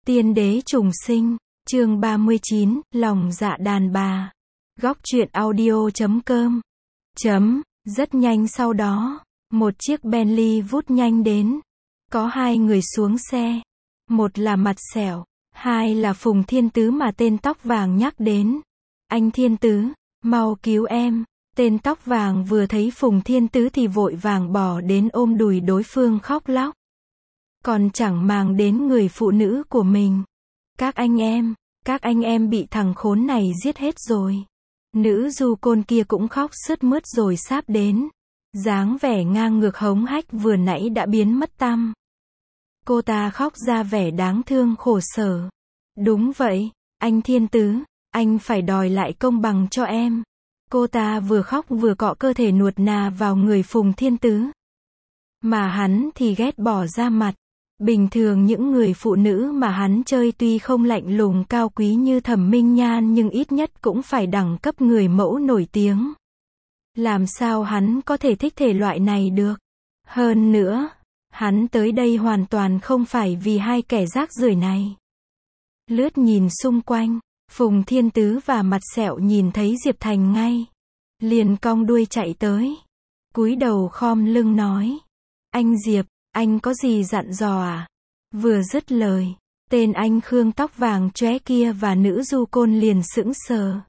Tiên đế trùng sinh, chương 39, lòng dạ đàn bà. Góc truyện audio.com. Rất nhanh sau đó, một chiếc Bentley vút nhanh đến. Có hai người xuống xe. Một là Mặt Sẹo, hai là Phùng Thiên Tứ mà tên tóc vàng nhắc đến. Anh Thiên Tứ, mau cứu em. Tên tóc vàng vừa thấy Phùng Thiên Tứ thì vội vàng bỏ đến ôm đùi đối phương khóc lóc. Còn chẳng màng đến người phụ nữ của mình. Các anh em bị thằng khốn này giết hết rồi. Nữ du côn kia cũng khóc sướt mướt rồi sáp đến. Dáng vẻ ngang ngược hống hách vừa nãy đã biến mất tăm. Cô ta khóc ra vẻ đáng thương khổ sở. Đúng vậy, anh Thiên Tứ, anh phải đòi lại công bằng cho em. Cô ta vừa khóc vừa cọ cơ thể nuột nà vào người Phùng Thiên Tứ. Mà hắn thì ghét bỏ ra mặt. Bình thường những người phụ nữ mà hắn chơi tuy không lạnh lùng cao quý như Thẩm Minh Nhan nhưng ít nhất cũng phải đẳng cấp người mẫu nổi tiếng. Làm sao hắn có thể thích thể loại này được? Hơn nữa, hắn tới đây hoàn toàn không phải vì hai kẻ rác rưởi này. Lướt nhìn xung quanh, Phùng Thiên Tứ và Mặt Sẹo nhìn thấy Diệp Thành ngay. Liền cong đuôi chạy tới. Cúi đầu khom lưng nói. Anh Diệp, anh có gì dặn dò à? Vừa dứt lời, tên anh Khương tóc vàng chóe kia và nữ du côn liền sững sờ.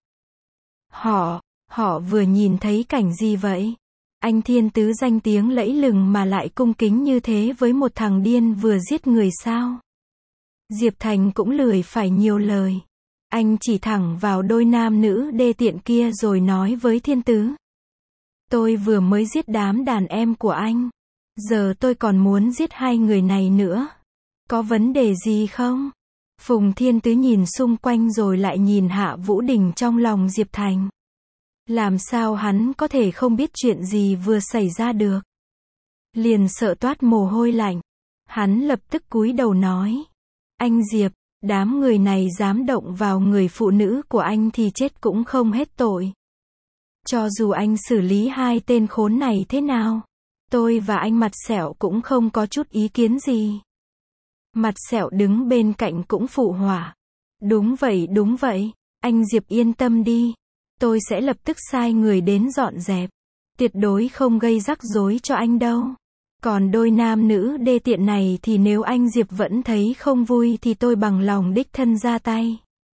Họ vừa nhìn thấy cảnh gì vậy? Anh Thiên Tứ danh tiếng lẫy lừng mà lại cung kính như thế với một thằng điên vừa giết người sao? Diệp Thành cũng lười phải nhiều lời. Anh chỉ thẳng vào đôi nam nữ đê tiện kia rồi nói với Thiên Tứ. Tôi vừa mới giết đám đàn em của anh. Giờ tôi còn muốn giết hai người này nữa. Có vấn đề gì không? Phùng Thiên Tứ nhìn xung quanh rồi lại nhìn Hạ Vũ Đình trong lòng Diệp Thành. Làm sao hắn có thể không biết chuyện gì vừa xảy ra được? Liền sợ toát mồ hôi lạnh. Hắn lập tức cúi đầu nói. Anh Diệp, đám người này dám động vào người phụ nữ của anh thì chết cũng không hết tội. Cho dù anh xử lý hai tên khốn này thế nào, tôi và anh Mặt Sẹo cũng không có chút ý kiến gì. Mặt Sẹo đứng bên cạnh cũng phụ họa. Đúng vậy, anh Diệp yên tâm đi. Tôi sẽ lập tức sai người đến dọn dẹp. Tuyệt đối không gây rắc rối cho anh đâu. Còn đôi nam nữ đê tiện này thì nếu anh Diệp vẫn thấy không vui thì tôi bằng lòng đích thân ra tay.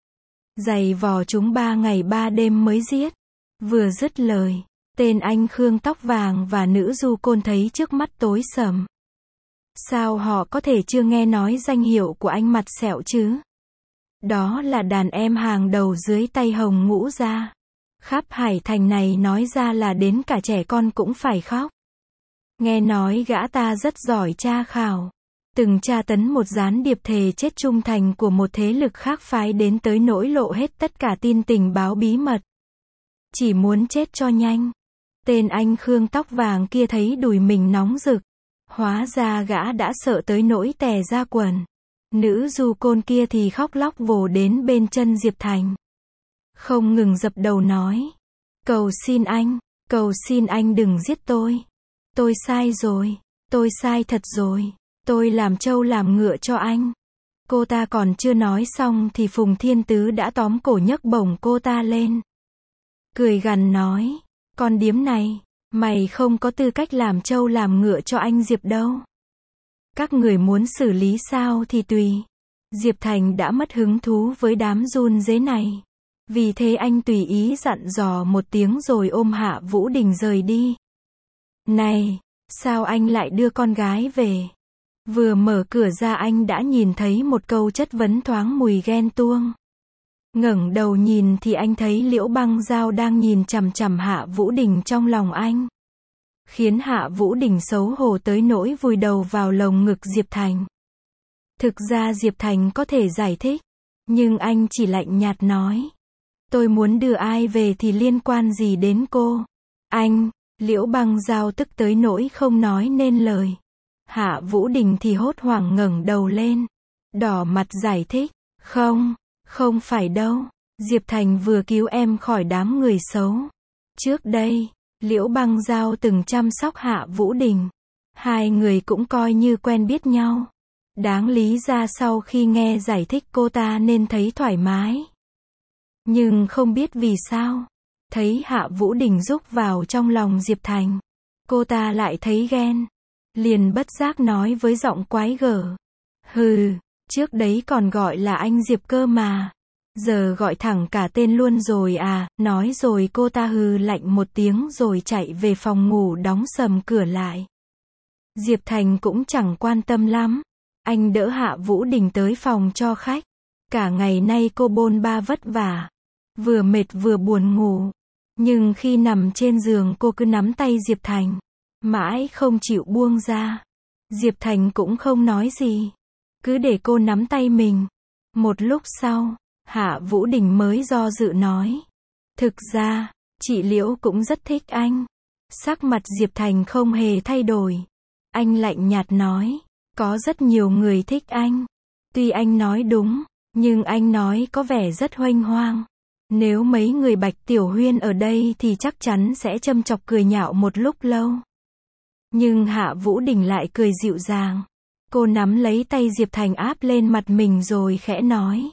Giày vò chúng 3 ngày 3 đêm mới giết. Vừa dứt lời, tên anh Khương tóc vàng và nữ du côn thấy trước mắt tối sầm. Sao họ có thể chưa nghe nói danh hiệu của anh Mặt Sẹo chứ? Đó là đàn em hàng đầu dưới tay Hồng Ngũ gia. Khắp Hải Thành này nói ra là đến cả trẻ con cũng phải khóc. Nghe nói gã ta rất giỏi tra khảo. Từng tra tấn một gián điệp thề chết trung thành của một thế lực khác phái đến tới nỗi lộ hết tất cả tin tình báo bí mật. Chỉ muốn chết cho nhanh. Tên anh Khương tóc vàng kia thấy đùi mình nóng rực. Hóa ra gã đã sợ tới nỗi tè ra quần. Nữ du côn kia thì khóc lóc vồ đến bên chân Diệp Thành. Không ngừng dập đầu nói. Cầu xin anh đừng giết tôi. Tôi sai rồi. Tôi sai thật rồi. Tôi làm trâu làm ngựa cho anh. Cô ta còn chưa nói xong thì Phùng Thiên Tứ đã tóm cổ nhấc bổng cô ta lên. Cười gằn nói. Con điếm này, mày không có tư cách làm trâu làm ngựa cho anh Diệp đâu. Các người muốn xử lý sao thì tùy. Diệp Thành đã mất hứng thú với đám run rế này. Vì thế anh tùy ý dặn dò một tiếng rồi ôm Hạ Vũ Đình rời đi. Này, sao anh lại đưa con gái về? Vừa mở cửa ra anh đã nhìn thấy một câu chất vấn thoáng mùi ghen tuông. Ngẩng đầu nhìn thì anh thấy Liễu Băng Dao đang nhìn chằm chằm Hạ Vũ Đình trong lòng anh. Khiến Hạ Vũ Đình xấu hổ tới nỗi vùi đầu vào lồng ngực Diệp Thành. Thực ra Diệp Thành có thể giải thích, nhưng anh chỉ lạnh nhạt nói. Tôi muốn đưa ai về thì liên quan gì đến cô? Anh, Liễu Băng Dao tức tới nỗi không nói nên lời. Hạ Vũ Đình thì hốt hoảng ngẩng đầu lên. Đỏ mặt giải thích. Không phải đâu. Diệp Thành vừa cứu em khỏi đám người xấu. Trước đây, Liễu Băng Dao từng chăm sóc Hạ Vũ Đình. Hai người cũng coi như quen biết nhau. Đáng lý ra sau khi nghe giải thích cô ta nên thấy thoải mái. Nhưng không biết vì sao, thấy Hạ Vũ Đình rúc vào trong lòng Diệp Thành, cô ta lại thấy ghen. Liền bất giác nói với giọng quái gở. Hừ, trước đấy còn gọi là anh Diệp cơ mà. Giờ gọi thẳng cả tên luôn rồi à, nói rồi cô ta hừ lạnh một tiếng rồi chạy về phòng ngủ đóng sầm cửa lại. Diệp Thành cũng chẳng quan tâm lắm. Anh đỡ Hạ Vũ Đình tới phòng cho khách. Cả ngày nay cô bôn ba vất vả. Vừa mệt vừa buồn ngủ. Nhưng khi nằm trên giường cô cứ nắm tay Diệp Thành. Mãi không chịu buông ra. Diệp Thành cũng không nói gì. Cứ để cô nắm tay mình. Một lúc sau, Hạ Vũ Đình mới do dự nói. Thực ra, chị Liễu cũng rất thích anh. Sắc mặt Diệp Thành không hề thay đổi. Anh lạnh nhạt nói. Có rất nhiều người thích anh. Tuy anh nói đúng, nhưng anh nói có vẻ rất huênh hoang. Nếu mấy người Bạch Tiểu Huyên ở đây thì chắc chắn sẽ châm chọc cười nhạo một lúc lâu. Nhưng Hạ Vũ Đình lại cười dịu dàng. Cô nắm lấy tay Diệp Thành áp lên mặt mình rồi khẽ nói.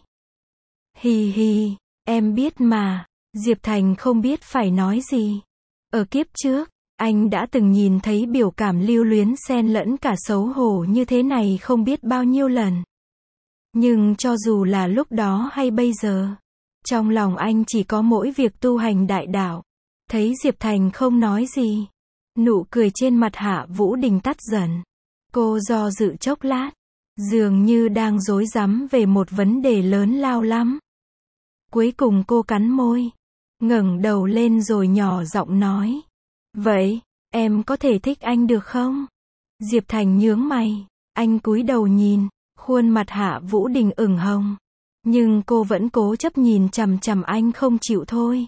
Hì hì, em biết mà. Diệp Thành không biết phải nói gì. Ở kiếp trước, anh đã từng nhìn thấy biểu cảm lưu luyến xen lẫn cả xấu hổ như thế này không biết bao nhiêu lần. Nhưng cho dù là lúc đó hay bây giờ, trong lòng anh chỉ có mỗi việc tu hành đại đạo. Thấy Diệp Thành không nói gì, nụ cười trên mặt Hạ Vũ Đình tắt dần. Cô do dự chốc lát, dường như đang rối rắm về một vấn đề lớn lao lắm. Cuối cùng cô cắn môi, ngẩng đầu lên rồi nhỏ giọng nói. Vậy, em có thể thích anh được không? Diệp Thành nhướng mày, anh cúi đầu nhìn, khuôn mặt Hạ Vũ Đình ửng hồng. Nhưng cô vẫn cố chấp nhìn chằm chằm anh không chịu thôi.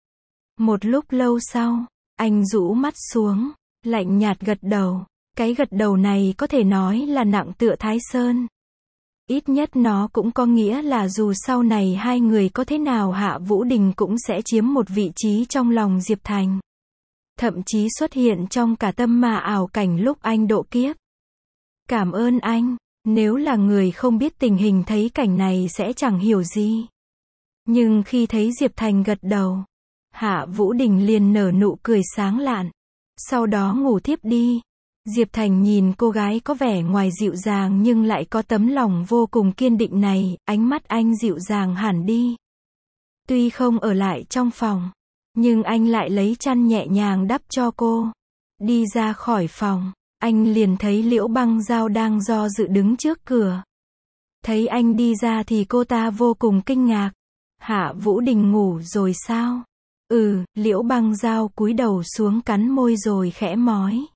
Một lúc lâu sau, anh rũ mắt xuống, lạnh nhạt gật đầu. Cái gật đầu này có thể nói là nặng tựa Thái Sơn. Ít nhất nó cũng có nghĩa là dù sau này hai người có thế nào Hạ Vũ Đình cũng sẽ chiếm một vị trí trong lòng Diệp Thành. Thậm chí xuất hiện trong cả tâm ma ảo cảnh lúc anh độ kiếp. Cảm ơn anh, nếu là người không biết tình hình thấy cảnh này sẽ chẳng hiểu gì. Nhưng khi thấy Diệp Thành gật đầu, Hạ Vũ Đình liền nở nụ cười sáng lạn. Sau đó ngủ thiếp đi. Diệp Thành nhìn cô gái có vẻ ngoài dịu dàng nhưng lại có tấm lòng vô cùng kiên định này, ánh mắt anh dịu dàng hẳn đi. Tuy không ở lại trong phòng, nhưng anh lại lấy chăn nhẹ nhàng đắp cho cô. Đi ra khỏi phòng, anh liền thấy Liễu Băng Dao đang do dự đứng trước cửa. Thấy anh đi ra thì cô ta vô cùng kinh ngạc. Hạ Vũ Đình ngủ rồi sao? Liễu Băng Dao cúi đầu xuống cắn môi rồi khẽ mói.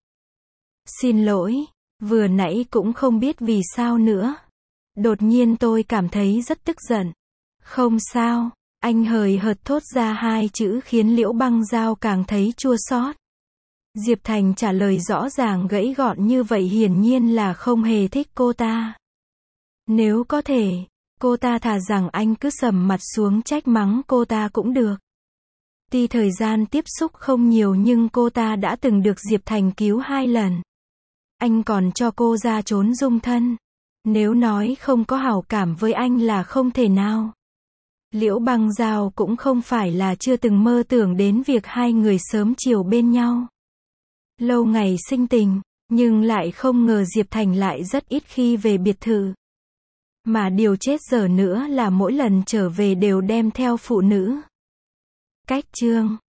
Xin lỗi, vừa nãy cũng không biết vì sao nữa. Đột nhiên tôi cảm thấy rất tức giận. Không sao, anh hời hợt thốt ra hai chữ khiến Liễu Băng Dao càng thấy chua xót. Diệp Thành trả lời rõ ràng gãy gọn như vậy hiển nhiên là không hề thích cô ta. Nếu có thể, cô ta thà rằng anh cứ sầm mặt xuống trách mắng cô ta cũng được. Tuy thời gian tiếp xúc không nhiều nhưng cô ta đã từng được Diệp Thành cứu 2 lần. Anh còn cho cô ra trốn dung thân. Nếu nói không có hảo cảm với anh là không thể nào. Liễu Băng Dao cũng không phải là chưa từng mơ tưởng đến việc hai người sớm chiều bên nhau. Lâu ngày sinh tình, nhưng lại không ngờ Diệp Thành lại rất ít khi về biệt thự. Mà điều chết dở nữa là mỗi lần trở về đều đem theo phụ nữ. Cách chương